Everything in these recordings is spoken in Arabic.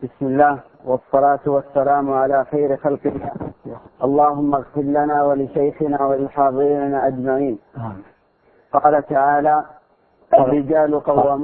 بسم الله والصلاة والسلام على خير خلق الله. اللهم اغفر لنا ولشيخنا وللحاضرين أجمعين. قال تعالى الرجال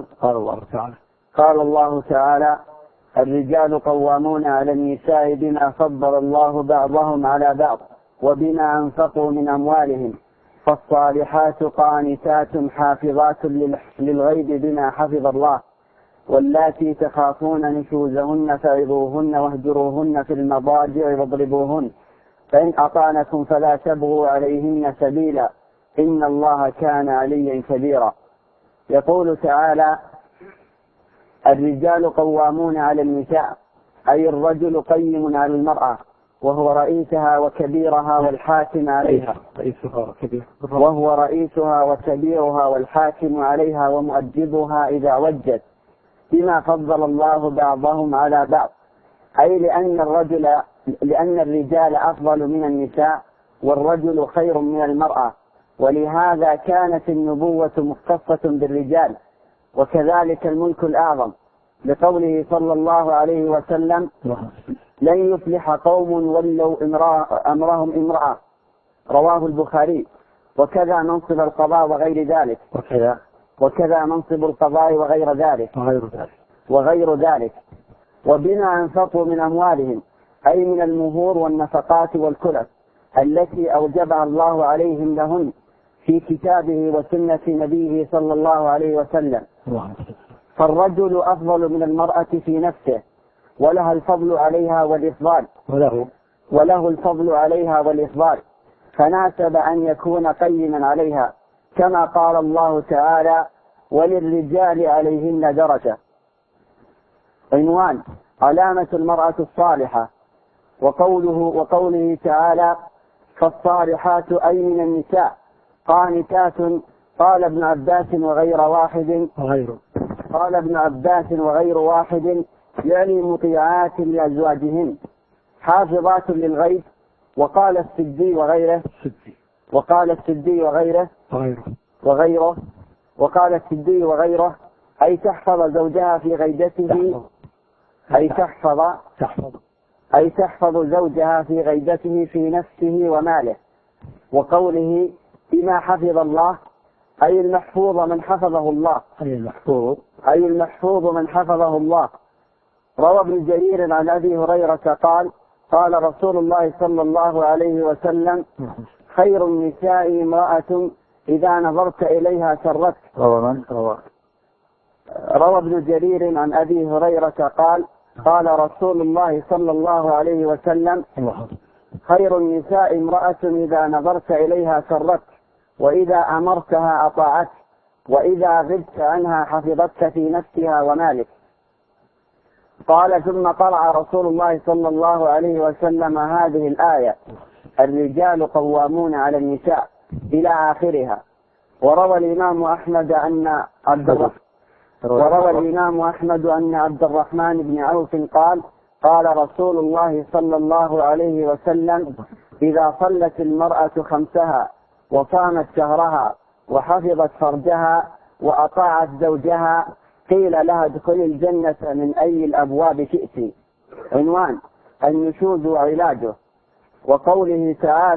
قال الله تعالى الرجال قوامون على النساء بما فضل الله بعضهم على بعض وبما أنفقوا من أموالهم، فالصالحات قانتات حافظات للغيب بما حفظ الله، واللاتي تخافون نشوزهن فعظوهن واهجروهن في المضاجع واضربوهن، فإن أطعنكم فلا تبغوا عليهن سبيلا إن الله كان عليا كبيرا. يقول تعالى الرجال قوامون على النساء، أي الرجل قيم على المرأة وهو رئيسها وكبيرها والحاكم عليها، وهو رئيسها وكبيرها والحاكم عليها ومؤدبها إذا وجد، بما فضل الله بعضهم على بعض، أي لأن الرجال أفضل من النساء والرجل خير من المرأة، ولهذا كانت النبوة مختصة بالرجال، وكذلك الملك الأعظم، لقوله صلى الله عليه وسلم لن يفلح قوم ولوا أمرهم امرأة، رواه البخاري. وكذا منصب القضاء وغير ذلك، وكذا منصب القضاء وغير ذلك. وبما أنفقوا من أموالهم، أي من المهور والنفقات والكلف التي أوجبها الله عليهم لهن في كتابه وسنة نبيه صلى الله عليه وسلم. فالرجل أفضل من المرأة في نفسه، وله الفضل عليها والإفضال، فناسب أن يكون قيما عليها، كما قال الله تعالى وللرجال عليهن درجة. عنوان علامة المرأة الصالحة. وقوله تعالى فالصالحات أي من النساء قانتات. قال ابن عباس وغير واحد يعني مطيعات لأزواجهن، حافظات للغيب. وقال السدي وغيره أي تحفظ زوجها في غيبته، أي تحفظ زوجها في غيبته في نفسه وماله. وقوله بما حفظ الله أي المحفوظ من حفظه الله. روى ابن جرير عن أبي هريرة قال رسول الله صلى الله عليه وسلم خير النساء امرأة إذا نظرت إليها سرتك. روى ابن جرير عن أبي هريرة قال رسول الله صلى الله عليه وسلم خير النساء امرأة إذا نظرت إليها سرتك، وإذا أمرتها أطاعتك، وإذا غبت عنها حفظتك في نفسها ومالك. قال ثم قرأ رسول الله صلى الله عليه وسلم هذه الآية الرجال قوامون على النساء إلى آخرها. وروى الإمام أحمد أن عبد الرحمن بن عوف قال رسول الله صلى الله عليه وسلم إذا صلت المرأة خمسها وصامت شهرها وحفظت فرجها وأطاعت زوجها قيل لها ادخلي الجنة من أي الأبواب شئت. عنوان النشوز وعلاجه. وقوله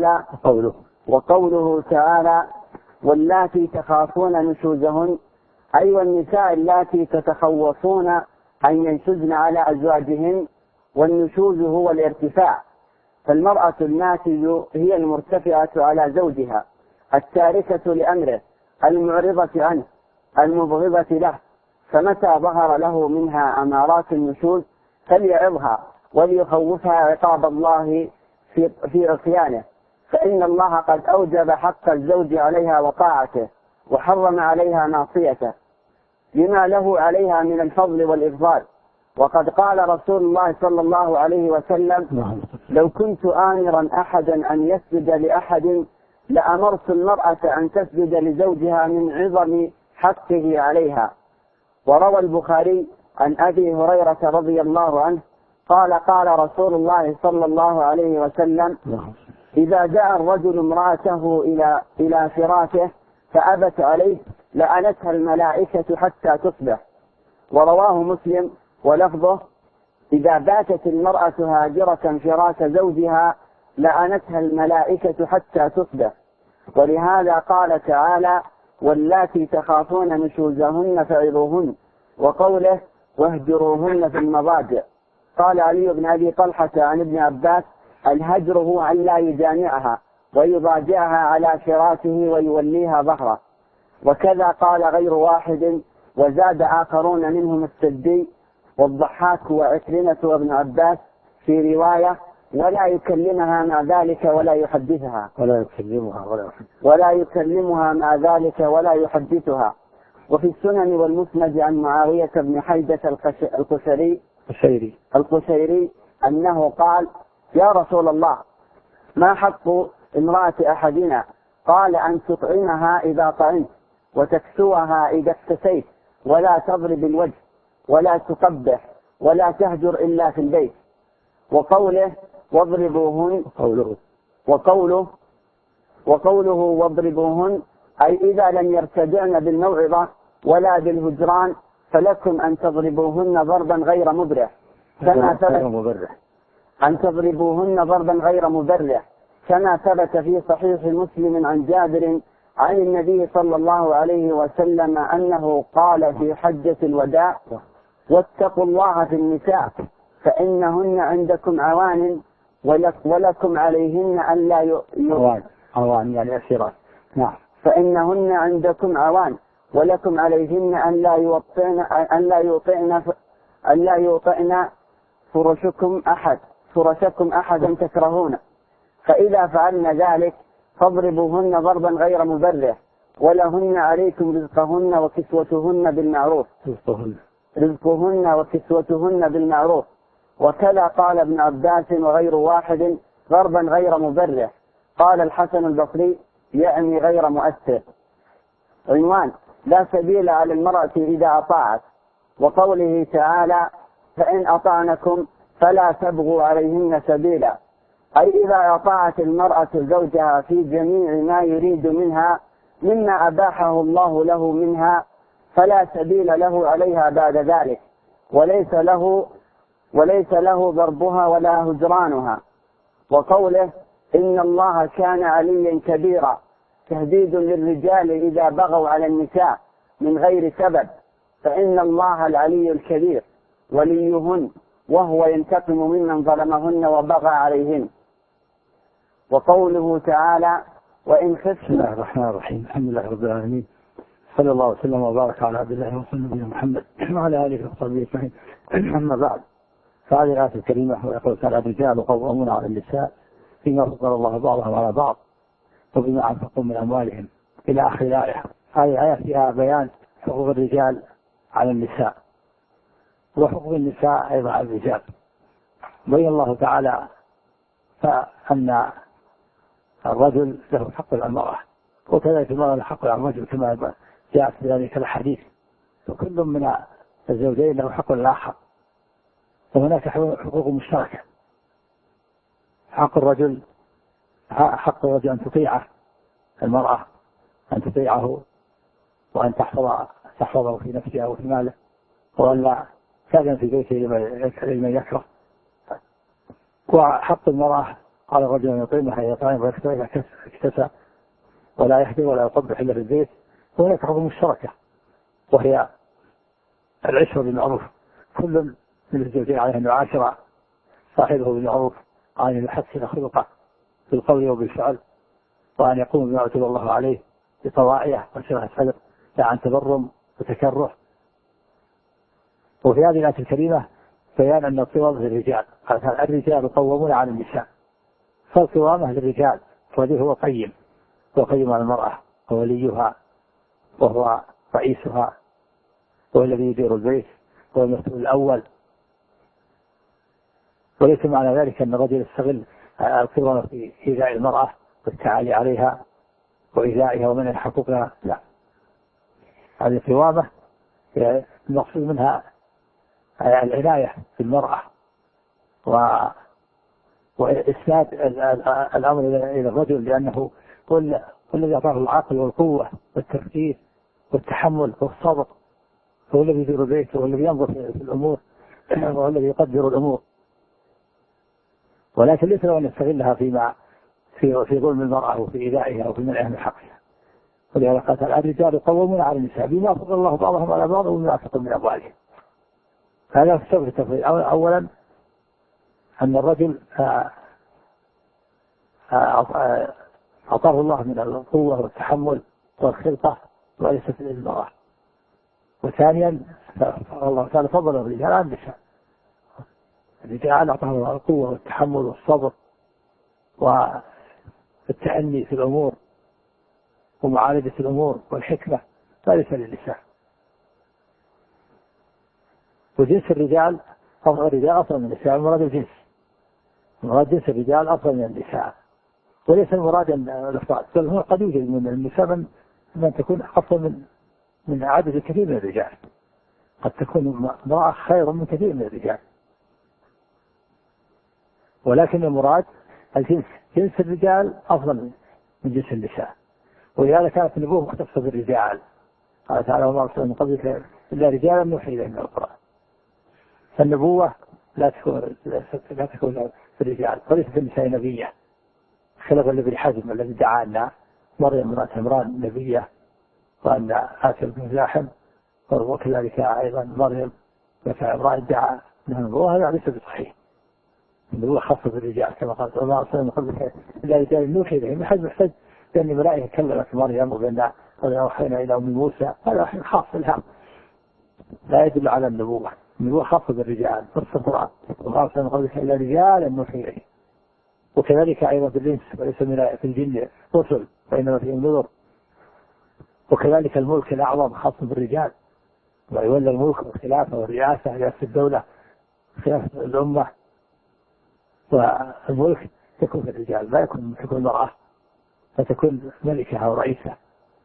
تعالى واللاتي تخافون نشوزهن، أي والنساء اللاتي تتخوفون أن ينشزن على أزواجهن. والنشوز هو الارتفاع، فالمرأة الناشز هي المرتفعة على زوجها، التاركة لأمره، المعرضة عنه، المبغضة له. فمتى ظهر له منها أمارات النشوز فليعظها وليخوفها عقاب الله في عصيانه، فإن الله قد أوجب حق الزوج عليها وطاعته، وحرم عليها معصيته لما له عليها من الفضل والإفضال. وقد قال رسول الله صلى الله عليه وسلم لو كنت آمرا أحدا أن يسجد لأحد لأمرت المرأة أن تسجد لزوجها من عظم حقه عليها. وروى البخاري عن أبي هريرة رضي الله عنه قال رسول الله صلى الله عليه وسلم إذا جاء الرجل امرأته إلى فراشه فأبت عليه لعنتها الملائكة حتى تصبح. ورواه مسلم ولفظه إذا باتت المرأة هاجرة فراش زوجها لعنتها الملائكة حتى تصبح. ولهذا قال تعالى: واللاتي تخافون نشوزهن فعظوهن، وقوله: واهجروهن في المضاجع. قال علي بن أبي طلحة عن ابن عباس: الهجر هو أن لا يجامعها ويضاجعها على فراشه ويوليها ظهره. وكذا قال غير واحد، وزاد آخرون منهم السدي والضحاك وعكرمة وابن عباس في رواية: ولا يكلمها مع ذلك ولا يحدثها. ولا يكلمها مع ذلك ولا يحدثها. وفي السنن والمسند عن معاوية بن حيدة القشيري أنه قال: يا رسول الله، ما حق امرأة أحدنا؟ قال: أن تطعمها إذا طعمت، وتكسوها إذا اكتسيت، ولا تضرب الوجه، ولا تقبح، ولا تهجر إلا في البيت. وقوله: واضربوهن، وقوله واضربوهن أي إذا لم يرتدعن بالموعظة ولا بالهجران فلكم أن تضربوهن ضربا غير مبرح، كما ثبت في صحيح مسلم عن جابر عن النبي صلى الله عليه وسلم أنه قال في حجة الوداع: واتقوا الله في النساء فإنهن عندكم عوان ولكم عليهن أن لا عوان يعني أسيرات. نعم. فإنهن عندكم عوان ولكم عليهن أن لا يوطئن فرشكم أحدا تكرهون، فإذا فعلن ذلك فاضربوهن ضربا غير مبرح، ولهن عليكم رزقهن وكسوتهن بالمعروف. وكذا قال ابن عباس وغير واحد: ضربا غير مبرح. قال الحسن البصري: يعني غير مؤثر. عنوان: لا سبيل على المرأة إذا أطاعت. وقوله تعالى: فإن أطعنكم فلا تبغوا عليهن سبيلا، أي إذا أطاعت المرأة زوجها في جميع ما يريد منها مما أباحه الله له منها فلا سبيل له عليها بعد ذلك، وليس له ضربها ولا هجرانها. وقوله: إن الله كان عليا كبيرا، تهديد للرجال إذا بغوا على النساء من غير سبب، فإن الله العلي الكبير وليهن، وهو ينتقم ممن ظلمهن وبغى عليهن. وقوله تعالى: وإن خفتم. بسم الله الرحمن الرحيم. الحمد لله رب العالمين، صلى الله وسلم وبارك على عبد الله ورسوله محمد وعلى آله وصحبه أجمعين. أما بعد، فهذه الآية الكريمة ويقول تعالى: الرجال قوامون على النساء فيما فضل الله بعضهم على بعض وبما أنفقوا من أموالهم، إلى آخر الآية. هذه الآية فيها بيان حقوق الرجال على النساء وحقوق النساء أيضا على الرجال. بين الله تعالى فأن الرجل له حق على المرأة، وكذلك المرأة له حق على الرجل كما جاء في ذلك الحديث، وكل من الزوجين له حق الآخر، وهناك حقوق مشتركة. حق الرجل أن تطيعه، المرأة أن تطيعه وأن تحفظه في نفسها وفي ماله، وأن لا تأذن في بيته لمن يكره. وحق المرأة على الرجل أن يطعمها يطعم ويكسوها اكتسى، ولا يحضر ولا يقبح إلا في البيت. وهناك حقوق مشتركة، وهي العشرة بالمعروف، كل من الزوجين عليه أن يعاشر صاحبه بالمعروف، وأن يحسن خلقه بالقول وبالفعل، وأن يقوم بما أوجب الله عليه بطواعية وشرح الصدر، لا عن تبرم وتكره. وفي هذه الآية الكريمة بيان أن القوامة للرجال، الرجال قوامون على النساء، فالقوامة للرجال، الرجل هو قيم على المرأة، هو وليها وهو رئيسها، هو الذي يدير البيت، هو المسؤول الأول. وليس معنى ذلك أن الرجل يستغل القوامة في إيذاء المرأة والتعالي عليها وإيذائها ومنع حقوقها، لا. هذه القوامة المقصود منها العناية بالمرأة وإسناد الأمر إلى الرجل، لأنه هو الذي أعطاه العقل والقوة والتفكير والتحمل والصبر، هو الذي يدير البيت، هو الذي ينظر في الأمور، وهو الذي يقدر الأمور، ولكن ليس له أن يستغلها في ظلم المرأة وفي إيذائها وفي منعها من حقها. ولهذا قال الرجال قوامون على النساء بما فضل الله بعضهم على بعض وبما أنفقوا من أموالهم. هذا في سبب التفضيل. أولا أن الرجل أعطاه الله من القوة والتحمل والخلقة وليست للمرأة. وثانيا الله تعالى فضل الرجال على النساء. الرجال أعطاه الله القوة والتحمل والصبر والتأني في الأمور ومعالجة الأمور والحكمة، فليس للنساء. وجنس الرجال أفضل من النساء. المراد الجنس، المراد جنس الرجال أفضل من النساء، وليس المراد الأفضل، بل هو قد يوجد من النساء من تكون أفضل من عدد كثير من الرجال. قد تكون امرأة خير من كثير من الرجال، ولكن المراد الجنس، جنس الرجال أفضل من جنس النساء. ولهذا كانت النبوة مختصة بالرجال. قال تعالى وما أرسلنا من قبلك إلا رجالا نوحي إليهم من القرآن. فالنبوة لا تكون في الرجال وليس في النساء نبية، خلافا لابن حزم الذي دعا أن مريم امرأة عمران نبية وأن آسر بن مزاحم، وكذلك أيضا مريم امرأة عمران ادعى أنها نبوة. هذا ليس بصحيح. النبوة خاصة بالرجال كما قال وما أرسلنا من قبلك إلا رجالا نوحي إليهم. ابن حزم احتج بأن الملائكة كلمت مريم وبأن أوحينا إلى أم موسى، هذا خاص بالها، لا يدل على النبوة. النبوة خاصة بالرجال نص القرآن وما أرسلنا من قبلك إلا رجالا نوحي إليهم. وكذلك أيضا في الإنس وليس في الجن رسل وإنما فيهم نذر. وكذلك الملك الأعظم خاص بالرجال، ويولى الملك والخلافة والرئاسة رئاسة الدولة خلافة الأمة، والملك يكون في الرجال لا يكون المرأة فتكون ملكة أو رئيسة.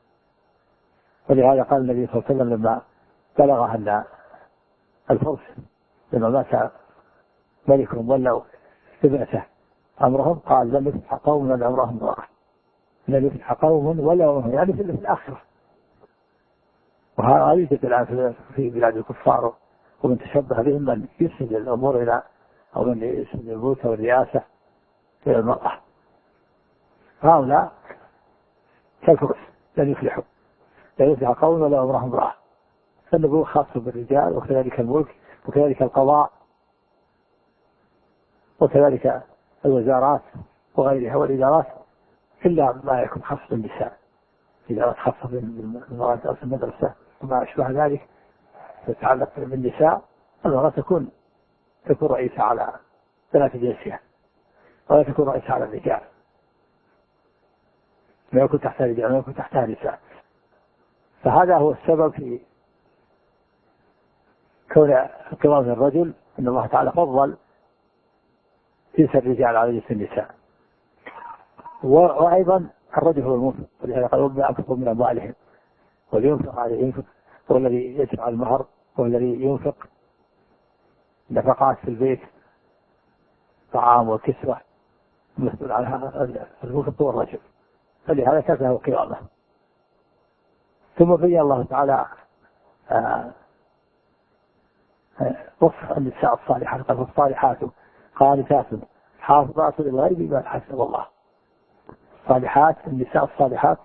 ولهذا قال النبي صلى الله عليه وسلم لما بلغ أن الفرس لما مات ملكهم ولوا ابنته أمرهم، قال لم يفتح قوم ولا أمرهم امرأة، لم يفتح قوم ولا أمرهم، يعني في الآخرة. وهذا يوجد الآن في بلاد الكفار، ومن تشبه بهم من يسند الأمور إلى أو من يسند الملك والرئاسة إلى المرأة. هؤلاء كالفرس لن يفلحوا، لا يفلح قوم ولا أمرهم امرأة. فالنبوة خاصة بالرجال، وكذلك الملك، وكذلك القضاء، وكذلك الوزارات وغيرها والإدارات، إلا ما يكون خاص بالنساء. إدارات خاصة بالمرأة في المدرسة وما أشبه ذلك تتعلق بالنساء، المرأة تكون رئيسة على ثلاث جنسها، ولا تكون رئيسة على الرجال، لا يكون تحتها رجال ولا يكون تحتها نساء. فهذا هو السبب في كون قوام الرجل، أن الله تعالى فضل جنس الرجال على جنس النساء. وأيضا الرجل هو المنفق، ولهذا قال ربنا أنفقوا من أموالهم، والينفق عليه ينفق، هو الذي يدفع المهر، هو الذي ينفق نفقات في البيت طعام وكسوة، مسؤول عنها المنفق هو الرجل، فلهذا كانت له قوامه. ثم بين الله تعالى وصف النساء الصالحات، قال الصالحات قانتات حافظات للغيب بما حسب الله. الصالحات النساء الصالحات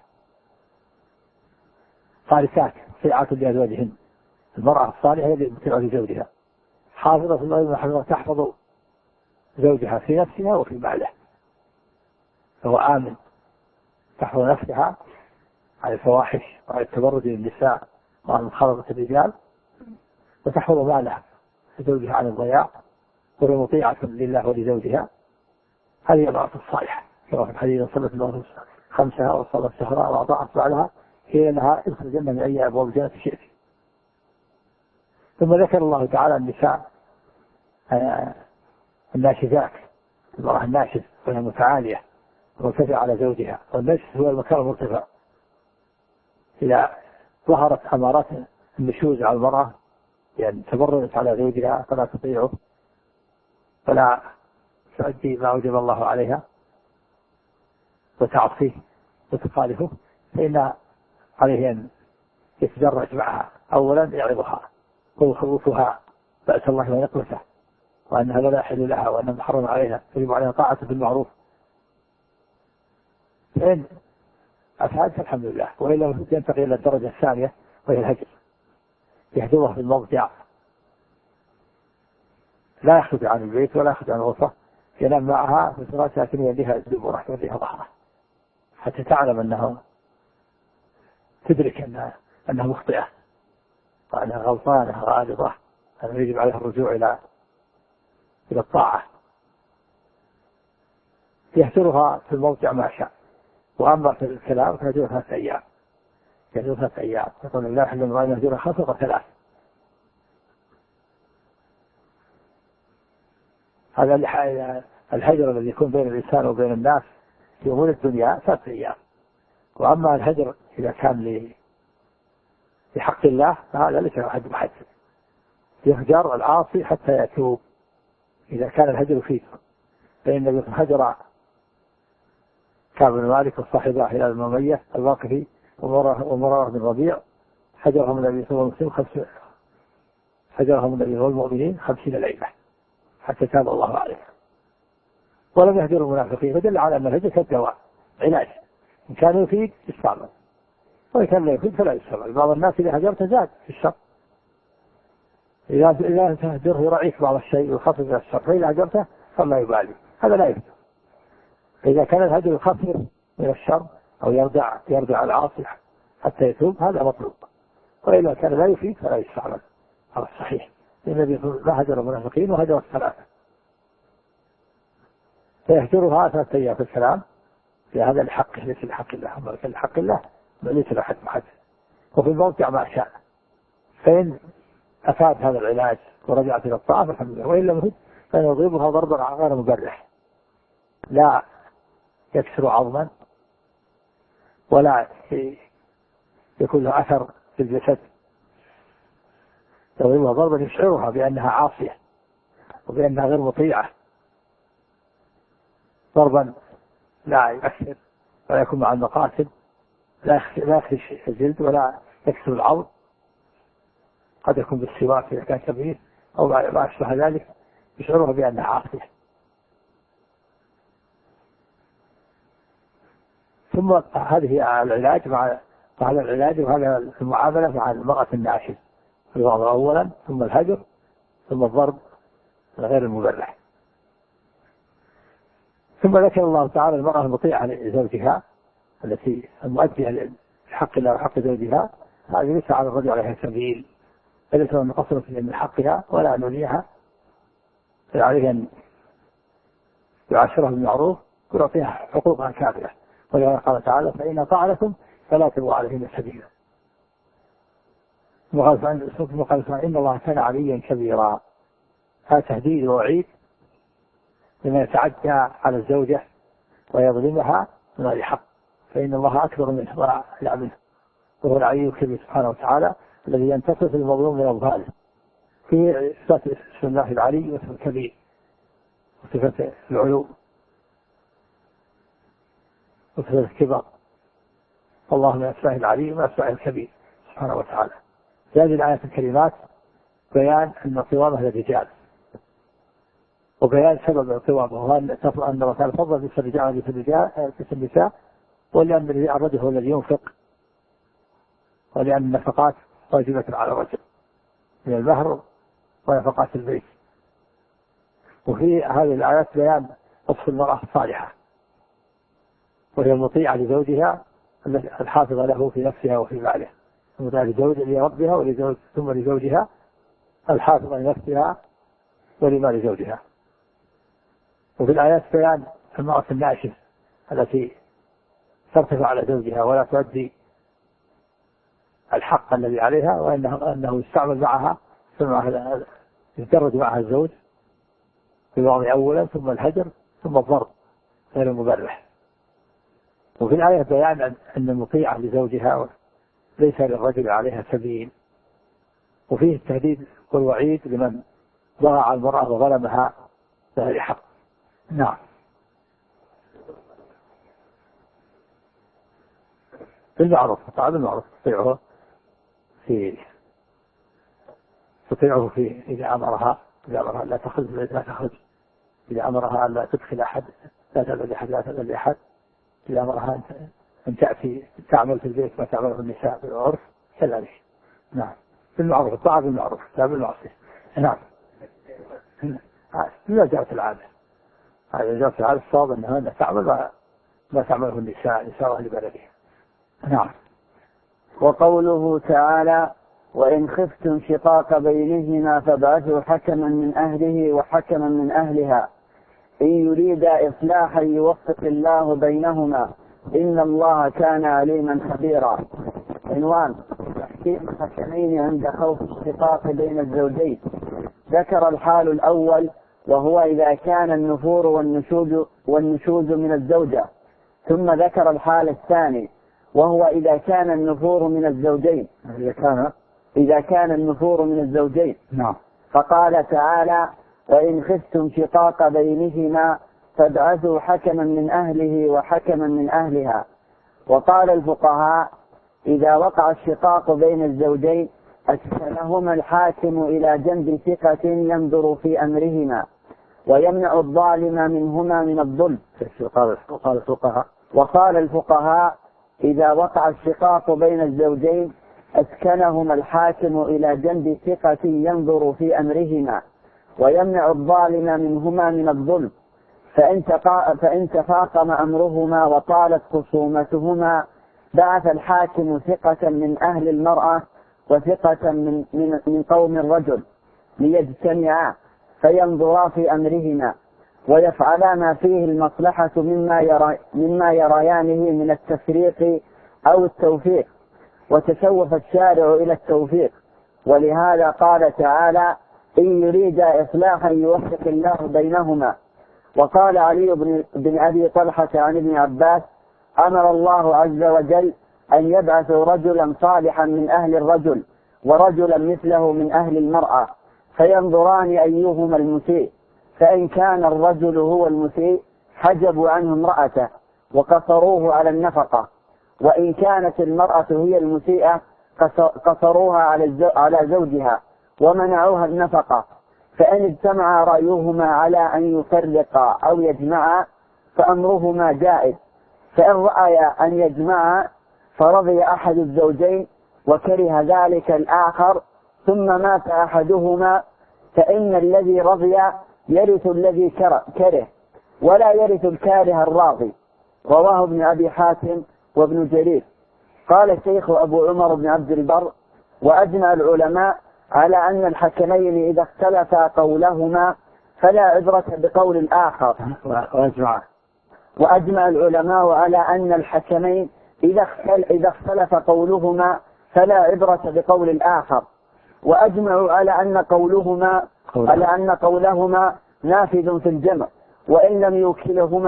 قانتات طيعات لأزواجهن، المرأة الصالحة هي مطيعة لزوجها، حافظة للغيب بما حسب الله، تحفظ زوجها في نفسها وفي ماله، فهو آمن، تحفظ نفسها عن الفواحش وعن التبرج للنساء وعن مخالطة الرجال، وتحفظ مالها زوجها عن الضياع، وهي مطيعة لله ولزوجها. هذه المرأة الصالحة كما في الحديث صلت الله خمسها وصلت شهرها وأطاعت بعدها هي لها ادخل الجنة من أي أبواب الجنة شئت. ثم ذكر الله تعالى النساء الناشزات، المرأة الناشز وهي متعالية مرتفعة على زوجها، والنشز هو المكان المرتفع. إذا ظهرت أمارات النشوز على المرأة يعني تبرزت على زوجها فلا تطيعه فلا تؤدي ما أوجب الله عليها وتعصيه وتخالفه، فإن عليه أن يتدرج معها. أولا يعظها ويخوفها بأس الله ونقمته، وأن هذا لا يحل لها، وأنه محرم عليها، يجب عليها طاعة بالمعروف. فإن أفعلت الحمد لله، وإلا ينتقل إلى الدرجة الثانية وهي الهجر، يهجرها في المضجع، لا يخرج عن البيت ولا يخرج عن الغرفة، ينام معها في الفراش لكن يديها الدبر يديها ظهره حتى تعلم أنه تدرك أنها مخطئة وأنها غلطانة غالطة، أنه يجب عليها الرجوع إلى الطاعة. يهجرها في الموضع ما شاء. وأما في الكلام فيهجرها 3 أيام، يهجرها 3 أيام، يقول الله يحل أن يهجرها 5 و3. هذا الهجر الذي يكون بين الإنسان وبين الناس في أمور الدنيا 3 أيام. وأما الهجر إذا كان لحق الله فهذا ليس حد محدد، يهجر العاصي حتى يتوب إذا كان الهجر فيه. فإن النبي هجر كعب بن مالك وصاحبه إلى الممية الواقفي ومرارة بن ربيع، هجرهم النبي صلى الله عليه وسلم هجرهم النبي والمؤمنين 50 ليلة حتى تاب الله عليه. ولم يهجروا المنافقين، فدل على أن الهجر كالدواء علاج، إن كان يفيد يستعمل، وإن كان لا يفيد فلا يستعمل. بعض الناس إذا هجرت زاد في الشر، إذا تهجره يرعيك بعض الشيء ويخفف من الشر، فإذا هجرته فلا يبالي، هذا لا يفيد. إذا كان الهجر يخفف من الشر أو يردع العاصي حتى يتوب هذا مطلوب، وإذا كان لا يفيد فلا يستعمل، هذا الصحيح. النبي لا هجر المنافقين وهجر 3، فيهجرها 3 أيام في الكلام، في هذا الحق ليس لحق الله، أما كان لحق الله ليس لحد محد. وفي الموضع ما شاء، فإن أفاد هذا العلاج ورجعت إلى الطاعة فالحمد لله، وإن لم يفد فإن يضربها ضربا غير مبرح، لا يكسر عظما ولا يكون له أثر في الجسد، يضربها ضربا يشعرها بأنها عاصية وبأنها غير مطيعة، ضربا لا يؤثر ولا يكون مع المقاتل، لا يخرج الجلد ولا يكسر العظم، قد يكون بالسواك إذا كان كبير أو ما أشبه ذلك، يشعرها بأنها عاصية. ثم هذه العلاج مع هذا العلاج وهذا المعاملة مع المرأة الناشز، الوضع أولا ثم الهجر ثم الضرب غير المبرح. ثم ذكر الله تعالى المرأة المطيعة لزوجها التي المؤدية لحق الله وحق زوجها، هذه ليس على الرجل عليها سبيل، فليس من قصر من حقها ولا نوليها، فعليه أن يعاشرها بالمعروف ويعطيها حقوقها كاملة. ولذلك قال تعالى فإن أطعنكم فلا تبغوا عليهن سبيلا. وقال إن الله كان عليا كبيرا، هذا تهديد ووعيد لمن يتعدى على الزوجة ويظلمها من غير حق، فإن الله أكبر منه وأعلى منه، وهو العلي الكبير سبحانه وتعالى الذي ينتصف المظلوم من الظالم. في صفة اسم الله العلي واسم الكبير وصفة العلو وصفة الكبر، الله من أسماء العلي ومن أسماء الكبير سبحانه وتعالى. في هذه الآيات الكريمات بيان أن القوامة للرجال، وبيان سبب القوامة، وهو أن الله تعالى فضل في الرجال في النساء، ولأن الرجل هو الذي ينفق، ولأن النفقات واجبة على الرجل من المهر ونفقات البيت. وفي هذه الآيات بيان وصف المرأة الصالحة، وهي المطيعة لزوجها الحافظة له في نفسها وفي ماله، المطيعة لربها ثم لزوجها الحافظة لنفسها ولمال زوجها. وفي الآيات بيان المرأة الناشز التي ترتفع على زوجها ولا تؤدي الحق الذي عليها، وأنه يستعمل معها يتدرج معها الزوج في الوضع أولا ثم الهجر ثم الضرب غير المبرح. وفي الآية بيان أن المطيعة لزوجها ليس للرجل عليها سبيل، وفيه التهديد والوعيد لمن ضاع على المرأة وظلمها بغير حق. نعم. بالمعروف، طبعا بالمعروف تطيعه في تطيعه فيه إذا أمرها لا تخرج لا تخرج، إذا أمرها لا تدخل أحد لا تذل أحد لا تذل أحد، إذا أمرها أن تأتي تعمل في البيت ما تعمله النساء بالعرف كذلك. نعم بالمعروف، الطاعة بالمعروف لا بالمعصية. نعم إذا جاءت العادة، إذا جاءت العادة الصواب أنها تعمل ما تعمله النساء أهل بلدها. نعم. وقوله تعالى وإن خفتم شقاق بينهما فابعثوا حكما من أهله وحكما من أهلها إن يريد إصلاحا يوفق الله بينهما إن الله كان عليما خبيرا. عنوان تحكيم الحكمين عند خوف الشقاق بين الزوجين. ذكر الحال الأول وهو إذا كان النفور والنشوز من الزوجة، ثم ذكر الحال الثاني وهو إذا كان النفور من الزوجين، إذا كان النفور من الزوجين. نعم. فقال تعالى وإن خفتم شقاق بينهما فابعثوا حكما من أهله وحكما من أهلها. وقال الفقهاء إذا وقع الشقاق بين الزوجين أسكنهما الحاكم إلى جنب ثقة ينظر في أمرهما ويمنع الظالم منهما من الظلم. وقال الفقهاء إذا وقع الشقاق بين الزوجين أسكنهما الحاكم إلى جنب ثقة ينظر في أمرهما ويمنع الظالم منهما من الظلم، فإن تفاقم أمرهما وطالت خصومتهما بعث الحاكم ثقة من أهل المرأة وثقة من قوم الرجل ليجتمعا فينظرا في أمرهما ويفعلا ما فيه المصلحة مما يريانه من التفريق أو التوفيق، وتشوف الشارع إلى التوفيق. ولهذا قال تعالى إن يريد إصلاحا يوفق الله بينهما. وقال علي بن أبي طلحة عن ابن عباس أمر الله عز وجل أن يبعث رجلا صالحا من أهل الرجل ورجلا مثله من أهل المرأة فينظران أيهما المسيء، فإن كان الرجل هو المسيء حجبوا عنه امرأته وقصروه على النفقة، وإن كانت المرأة هي المسيئة قصروها على زوجها ومنعوها النفقة. فإن اجتمع رأيهما على أن يفرقا أو يجمعا فأمرهما جائز، فإن رأيا أن يجمعا فرضي أحد الزوجين وكره ذلك الآخر ثم مات أحدهما فإن الذي رضي يرث الذي كره ولا يرث الكاره الراضي. رواه ابن أبي حاتم وابن جرير. قال الشيخ أبو عمر بن عبد البر وأجمع العلماء على أن الحكمين إذا اختلفا قولهما فلا عبرة بقول الآخر. وأجمع العلماء على أن الحكمين إذا اختلف قولهما فلا عبرة بقول الآخر، وأجمعوا على أن قولهما نافذ في الجمع وإن لم يوكلهما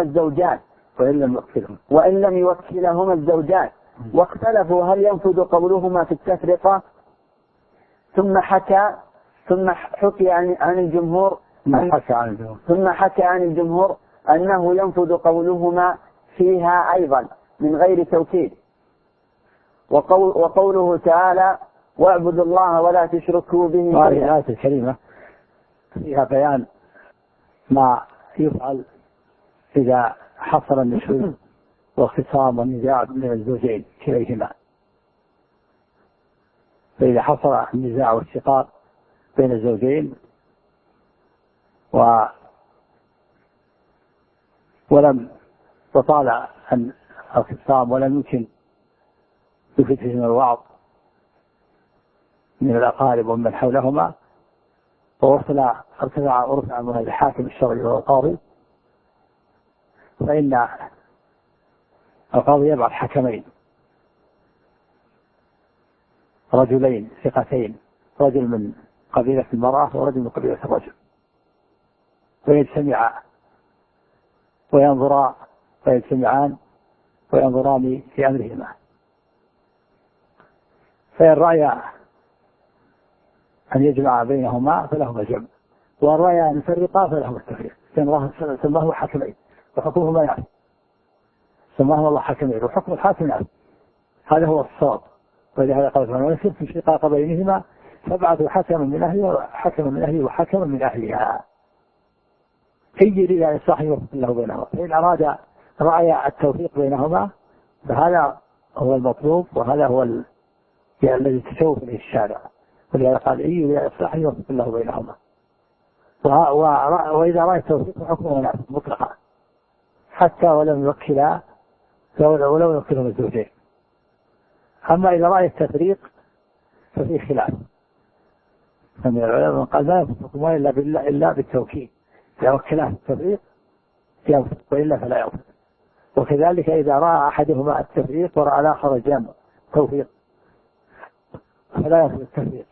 الزوجان واختلفوا هل ينفذ قولهما في التفرقة. ثم حكي عن الجمهور أنه ينفذ قولهما فيها أيضا من غير توكيد. وقوله تعالى واعبدوا الله ولا تشركوا به شيئا. هذه الآية الكريمة فيها بيان ما يفعل إذا حصل النشوز واختصام ونزاع من الزوجين كليهما. فإذا حصل النزاع والشقاق بين الزوجين ولم تطال الخصام ولم يمكن بفتهم الوعظ من الأقارب ومن حولهما ورفع من الحاكم الشرعي والقاضي، فإن القاضي يبعث حكمين رجلين ثقتين، رجل من قبيلة المرأة ورجل من قبيلة الرجل، ويجتمعان وينظران في أمرهما. فإن رأي أن يجمع بينهما فلهما الجمع، وإن رأي أن يفرقا فلهما التفريق. سماه حكمين وحكمهما يعلم، سماه الله حكمين وحكم الحاكم يعلم. هذا هو الصواب. ولهذا قال تعالى وإن خفتم شقاق بينهما فابعثوا حكما من أهله وحكما من أهله وحكما من أهلها إن يريد إصلاحا يوفق الله بينهما. فإن أراد رأي التوفيق بينهما فهذا هو المطلوب، وهذا هو الذي تشوف به الشارع. ولهذا قال إن يريد إصلاحا يوفق الله بينهما. وإذا رأى التوفيق فحكمه نافذ مطلقا حتى ولم يوكلا ولو يوكلهم الزوجين. أما إذا رأى التفريق ففي خلاف، فمن العلماء من قال لا ينفق إلا بالتوكيد، إذا وكلاه التفريق ينفق وإلا فلا ينفق. وكذلك إذا رأى أحدهما التفريق ورأى الآخر الجمع توفيق فلا ينفق التفريق.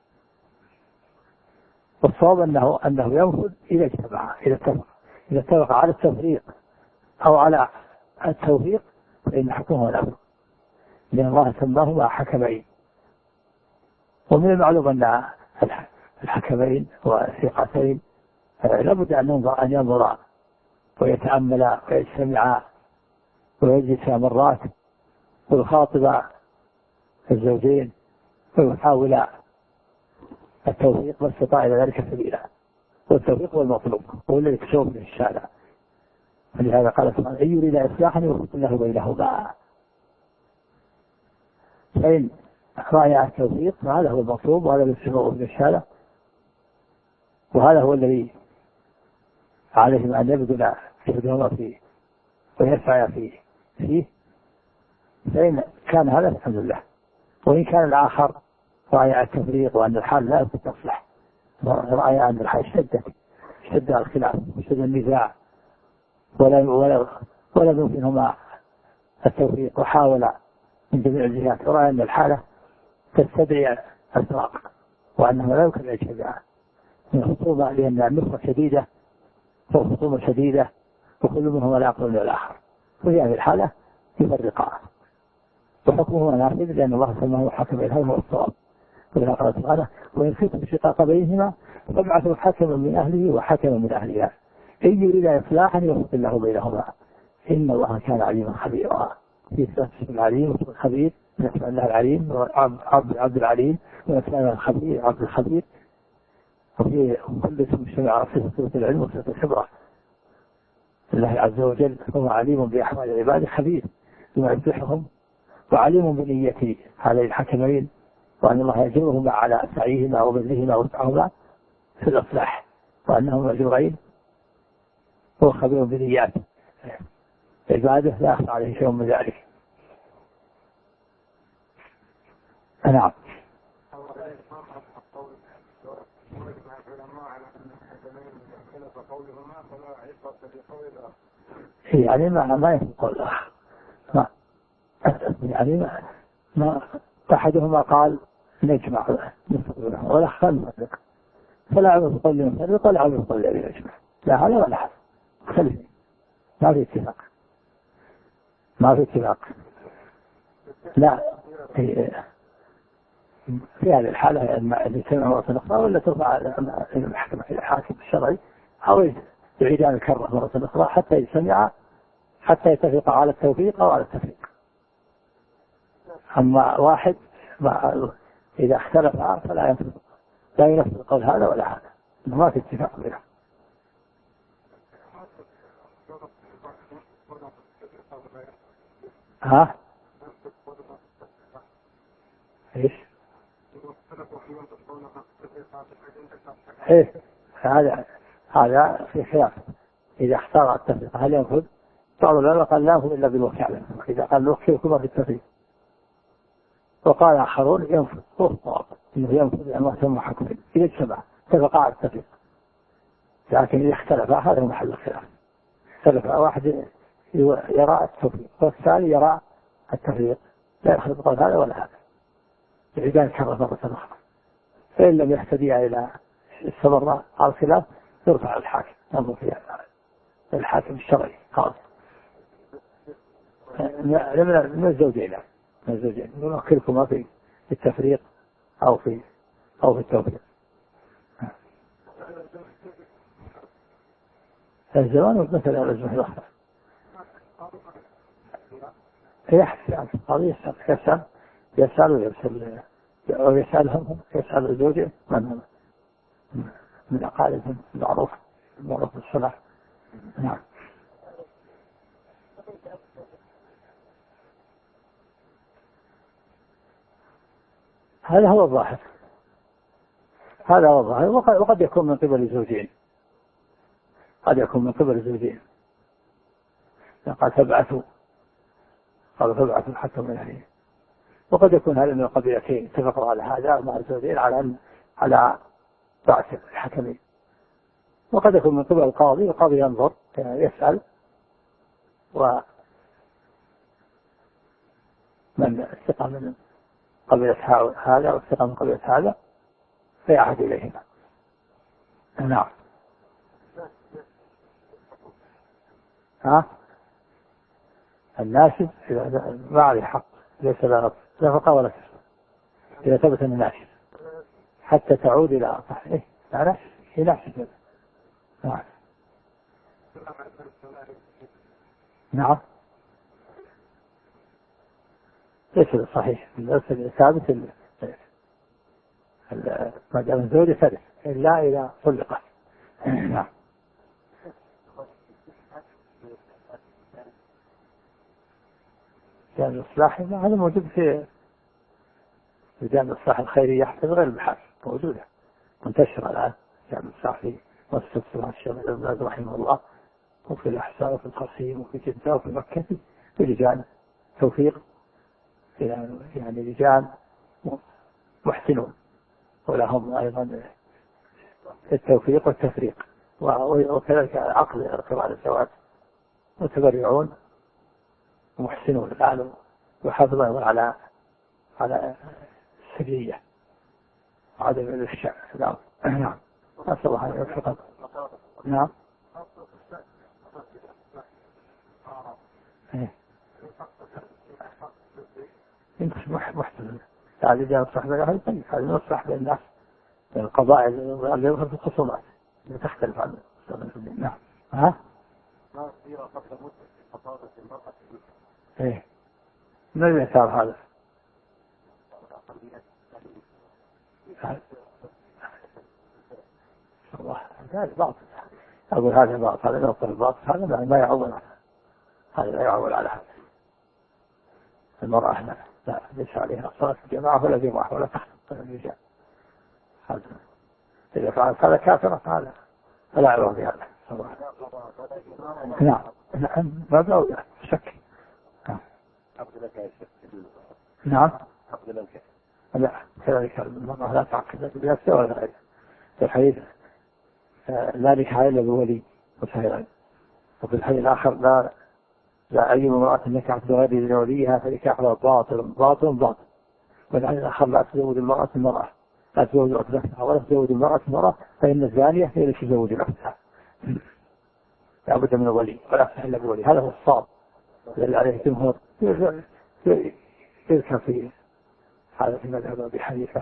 والصواب أنه ينفذ إذا اجتمع، إذا اتفق على التفريق أو على التوفيق فإن حكمه نافذ، لأن الله سماهما حكمين. ومن المعلوم أن الحكمين والثقتين لابد أن ينظرا ويتأملا ويجتمعا ويجلسا مرات ويخاطبا الزوجين ويحاولا التوفيق ما استطاع إلى ذلك سبيلا. والتوفيق هو المطلوب، هو الذي تشوف به الشارع. فلهذا قال سبحانه إن يريد إصلاحا يوفق الله بينهما. فإن رأى التوفيق فهذا هو المطلوب، وهذا الذي تشوف به الشارع، وهذا هو الذي عليهم أن يبذل جهدهما فيه ويسعى فيه. فإن كان هذا الحمد لله. وإن كان الآخر رأى التفريق وأن الحال لا تصلح، رأى أن الحال اشتد الخلاف واشتد النزاع ولا يمكنهما التوفيق، وحاول من جميع الجهات ورأى أن الحالة تستدعي الفراق وأنه لا يمكن الاجتماع من الخصومة، لأن النصرة شديدة والخصومة شديدة وكل منهما لا يقبل الآخر، وفي هذه الحالة يفرقان وحكمه نافذ، لأن الله سماه حكم الهوى والصواب. ولهذا قال سبحانه وإن خفتم شقاق بينهما فابعثوا حكما من أهله وحكما من أهلها إن يريد إصلاحا يوفق الله بينهما إن الله كان عليما خبيرا. في اسم العليم واسم الخبير، من اسماء الله العليم عبد العليم، ومن اسماء الله الخبير عبد الخبير. وفي كل اسم اجتمع في صفة العلم وصفة الخبرة الله عز وجل. هو عليم بأحوال العباد خبير بما يصلحهم، وعليم بنية هذين الحكمين، وأن الله يجرهما على سعيهما وبذلهما وسعهما في الإصلاح، وأنهم مأجورين. هو خبير بنيات عباده لا يخفى عليه شيء من ذلك. نعم. يعني ما يفقه الآخر، يعني ما أحدهما قال نجمع نفرق والآخر نفرق، فلا عمل بقول نفرق ولا عمل بقول نجمع، لا هذا ولا هذا مختلف، ما في اتفاق. لا في هذه الحالة اللي سمع مرة أخرى ولا ترفع المحكمة إلى الحاكم الشرعي أو يعيدان الكرة مرة أخرى حتى يجتمع، حتى يتفق على التوفيق أو على التفريق. أما واحد إذا اختلف فلا ينفذ، لا ينفذ قول هذا ولا هذا، ما في اتفاق بينهم. ها؟ إيش؟ إيه هذا في خلاف. إذا اختار التفريق هل ينفذ؟ بعض العلماء قال لا ينفذ إلا بالوكالة، إذا قال نوكلكما في التفريق. وقال آخرون ينفذ، هو الصواب إنه ينفذ لأن الله سمى حكمين إذا اجتمع اتفقا على التفريق. لكن إذا اختلف هذا هو محل الخلاف. اختلف واحد يرى التفريق والثاني يرى التفريق، لا يأخذ بقول هذا ولا هذا، يعيدان كرة مرة أخرى. فإن لم يهتدي إلى استمر على الخلاف يرفع الحاكم، ينظر فيها الحاكم الشرعي خاص من الزوجين نوكلكما في التفريق أو في التوفيق. الزمان مثل الأزمة الأخرى يحسن قضية يسأل ويرسل أو يسأل الزوجة من أقاربهم المعروف بالصلاح. نعم. هذا هو الظاهر، وقد يكون من قبل الزوجين، قال فابعثوا حتى من أهله. وقد يكون هذا من القبيلتين اتفقوا على هذا مع الزوجين على بعث الحكمين. وقد يكون من قبل القاضي ينظر يسأل، ومن استقى من قبيلة هذا واستقى من قبيلة هذا فيعهد إليهما. نعم. الناشد إذا ما عليه حق ليس له نفقة ولا كسب إذا ثبت أنه ناشد حتى تعود إلى صحيح. هي ناشد. نعم. ليس صحيح، ليس ثابت ما دام الزوجة ثابت إلا إذا طلقت. نعم. لجان الإصلاح هذا موجود في لجان الإصلاح الخيرية حتى غير البحث موجودة منتشرة الآن. لجان الإصلاح في مؤسسة الشيخ ابن باز رحمه الله، وفي الأحساء وفي القصيم وفي جدة وفي مكة في لجان توفيق، يعني لجان محسنون ولهم أيضا التوفيق والتفريق، وكذلك عقد ارتباط الزواج، متبرعون ومحسنون الآن، ويحافظون على السرية وعدم الإفشاء. نعم. أسأل الله أن يوفقك. نعم. انت محسن هذه جاء صاحب هذه نصح للناس القضاء اللي يظهر في الخصومات اللي تختلف عن نعم. ما يصير قبل مدة خطابة المرأة ما اليسار هذا؟ الله هذا باطل. أقول هذا باطل، هذا نقطة الباطل، هذا ما يعول على هذا. المرأة لا ليس عليها صلاة الجماعة ولا جماعة ولا تحت الرجال. هذا إذا فعلت هذا كافرة هذا فلا عبرة بهذا. نعم. ما بأولى شك. نعم. لا كذلك المرأة لا تعقد بنفسها ولا غيرها. الحديث لا نكاح إلا بولي وشهيدين. وفي الحديث الآخر لا أي امرأة نكحت بغير إذن وليها فنكاحها باطل. والحديث الآخر لا تزوج المرأة لا تزوج نفسها ولا تزوج المرأة فإن الزانية هي التي تزوج نفسها. لا بد من الولي ولا تصح إلا بولي. هذا هو الصواب الذي عليه الجمهور. يذكر في هذا في مذهب أبي حنيفة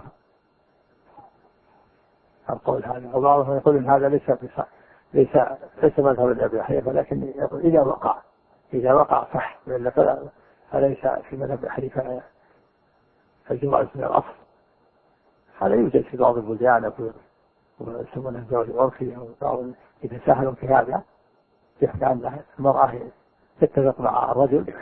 القول هذا، وبعضهم يقول إن هذا ليس مذهب أبي حنيفة، لكن يقول إذا وقع صح، فليس في مذهب أبي حنيفة الجواز من الأصل. هذا يوجد في بعض البلدان ويسمونه الزواج العرفي، أو بعض يتساهلوا في هذا، يحكي عن المرأة تتفق مع الرجل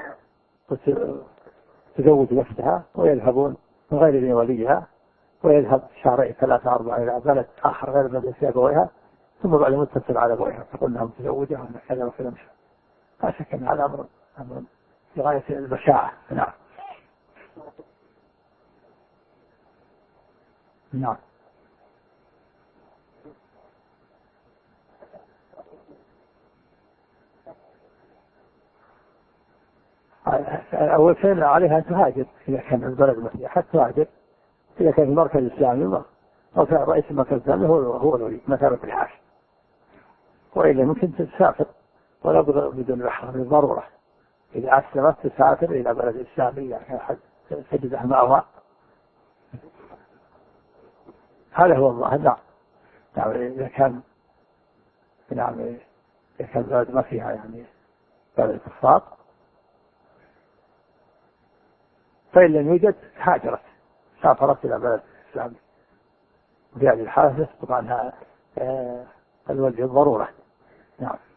وتزوج نفسها ويذهبون من غير إذن وليها، ويذهب شهرين 3 4 إلى بلد آخر غير بلد في أبويها، ثم بعد مدة تتصل على أبويها تقول لهم متزوجة وأنا كذا وكذا مشى. لا شك أن هذا أمر في غاية البشاعة. نعم. نعم. أول شيء عليها أن تهاجر إذا كان البلد مسيحة، تهاجر إذا كان المركز الإسلامي أو كان رئيس المركز الإسلامي هو الولي مثلا في الحاج، وإلا ممكن تسافر ولا بدون محرم للضرورة. إذا أسلمت تسافر إلى بلد إسلامي يعني تجده معها. هذا هو الله. نعم. إذا كان البلد ما فيها يعني بلد كفار، فإن لم يوجد هاجرت سافرت إلى بلد الإسلام. وفي هذه الحالة طبعا الوجه الضرورة. نعم.